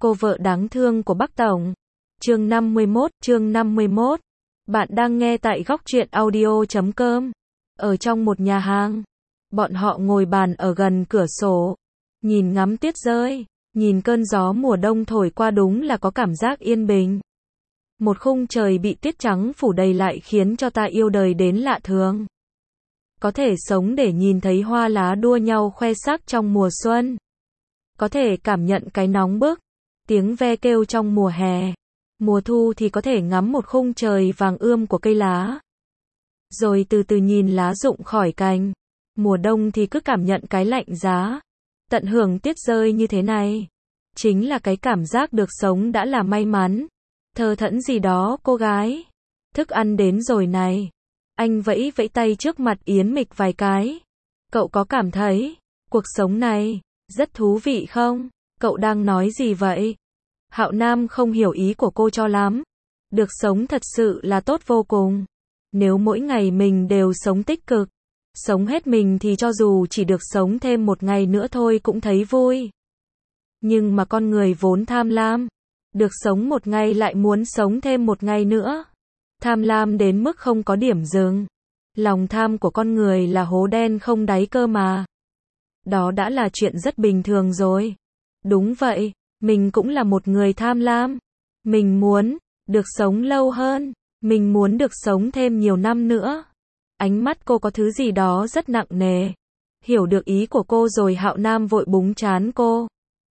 Cô vợ đáng thương của Bắc Tổng. Chương 51. Bạn đang nghe tại góc truyện audio.com. Ở trong một nhà hàng, bọn họ ngồi bàn ở gần cửa sổ, nhìn ngắm tuyết rơi, nhìn cơn gió mùa đông thổi qua, đúng là có cảm giác yên bình. Một khung trời bị tuyết trắng phủ đầy lại khiến cho ta yêu đời đến lạ thường. Có thể sống để nhìn thấy hoa lá đua nhau khoe sắc trong mùa xuân. Có thể cảm nhận cái nóng bức, tiếng ve kêu trong mùa hè. Mùa thu thì có thể ngắm một khung trời vàng ươm của cây lá. Rồi từ từ nhìn lá rụng khỏi cành. Mùa đông thì cứ cảm nhận cái lạnh giá. Tận hưởng tuyết rơi như thế này. Chính là cái cảm giác được sống đã là may mắn. Thờ thẫn gì đó cô gái. Thức ăn đến rồi này. Anh vẫy vẫy tay trước mặt Yến Mịch vài cái. Cậu có cảm thấy cuộc sống này rất thú vị không? Cậu đang nói gì vậy? Hạo Nam không hiểu ý của cô cho lắm. Được sống thật sự là tốt vô cùng. Nếu mỗi ngày mình đều sống tích cực, sống hết mình thì cho dù chỉ được sống thêm một ngày nữa thôi cũng thấy vui. Nhưng mà con người vốn tham lam. Được sống một ngày lại muốn sống thêm một ngày nữa. Tham lam đến mức không có điểm dừng. Lòng tham của con người là hố đen không đáy cơ mà. Đó đã là chuyện rất bình thường rồi. Đúng vậy, mình cũng là một người tham lam. Mình muốn được sống lâu hơn. Mình muốn được sống thêm nhiều năm nữa. Ánh mắt cô có thứ gì đó rất nặng nề. Hiểu được ý của cô rồi Hạo Nam vội búng trán cô.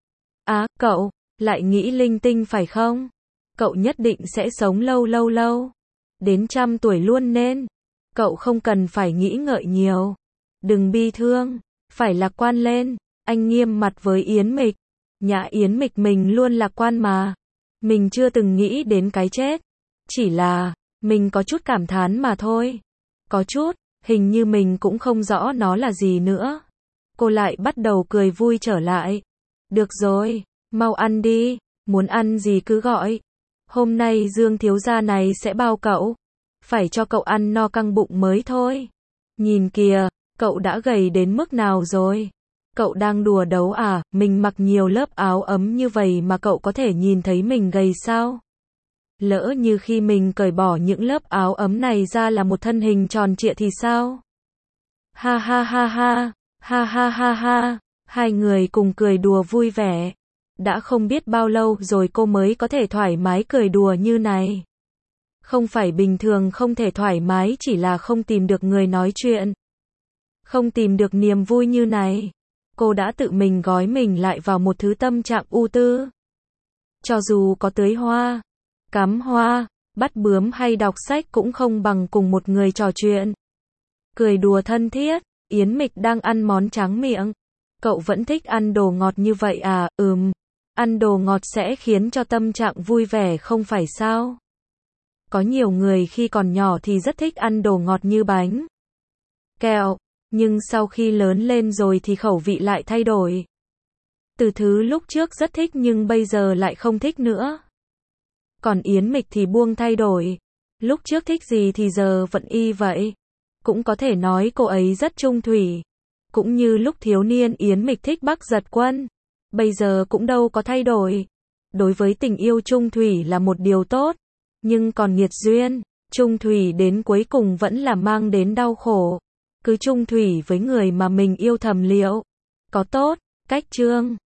À, cậu lại nghĩ linh tinh phải không? Cậu nhất định sẽ sống lâu. Đến 100 tuổi luôn nên. Cậu không cần phải nghĩ ngợi nhiều. Đừng bi thương. Phải lạc quan lên. Anh nghiêm mặt với Yến Mịch. Nhã Yến Mịch, mình luôn lạc quan mà. Mình chưa từng nghĩ đến cái chết. Chỉ là, mình có chút cảm thán mà thôi. Có chút, hình như mình cũng không rõ nó là gì nữa. Cô lại bắt đầu cười vui trở lại. Được rồi, mau ăn đi. Muốn ăn gì cứ gọi. Hôm nay Dương thiếu gia này sẽ bao cậu. Phải cho cậu ăn no căng bụng mới thôi. Nhìn kìa, cậu đã gầy đến mức nào rồi? Cậu đang đùa đấu à? Mình mặc nhiều lớp áo ấm như vậy mà cậu có thể nhìn thấy mình gầy sao? Lỡ như khi mình cởi bỏ những lớp áo ấm này ra là một thân hình tròn trịa thì sao? Ha ha ha ha, ha ha ha ha. Hai người cùng cười đùa vui vẻ. Đã không biết bao lâu rồi cô mới có thể thoải mái cười đùa như này. Không phải bình thường không thể thoải mái, chỉ là không tìm được người nói chuyện. Không tìm được niềm vui như này. Cô đã tự mình gói mình lại vào một thứ tâm trạng ưu tư. Cho dù có tưới hoa, cắm hoa, bắt bướm hay đọc sách cũng không bằng cùng một người trò chuyện. Cười đùa thân thiết. Yến Mịch đang ăn món tráng miệng. Cậu vẫn thích ăn đồ ngọt như vậy à? Ăn đồ ngọt sẽ khiến cho tâm trạng vui vẻ không phải sao? Có nhiều người khi còn nhỏ thì rất thích ăn đồ ngọt như bánh, kẹo. Nhưng sau khi lớn lên rồi thì khẩu vị lại thay đổi. Từ thứ lúc trước rất thích nhưng bây giờ lại không thích nữa. Còn Yến Mịch thì buông thay đổi. Lúc trước thích gì thì giờ vẫn y vậy. Cũng có thể nói cô ấy rất trung thủy. Cũng như lúc thiếu niên Yến Mịch thích Bắc Giật Quân. Bây giờ cũng đâu có thay đổi. Đối với tình yêu, trung thủy là một điều tốt. Nhưng còn nghiệt duyên, trung thủy đến cuối cùng vẫn là mang đến đau khổ. Cứ trung thủy với người mà mình yêu thầm liệu có tốt. Cách chương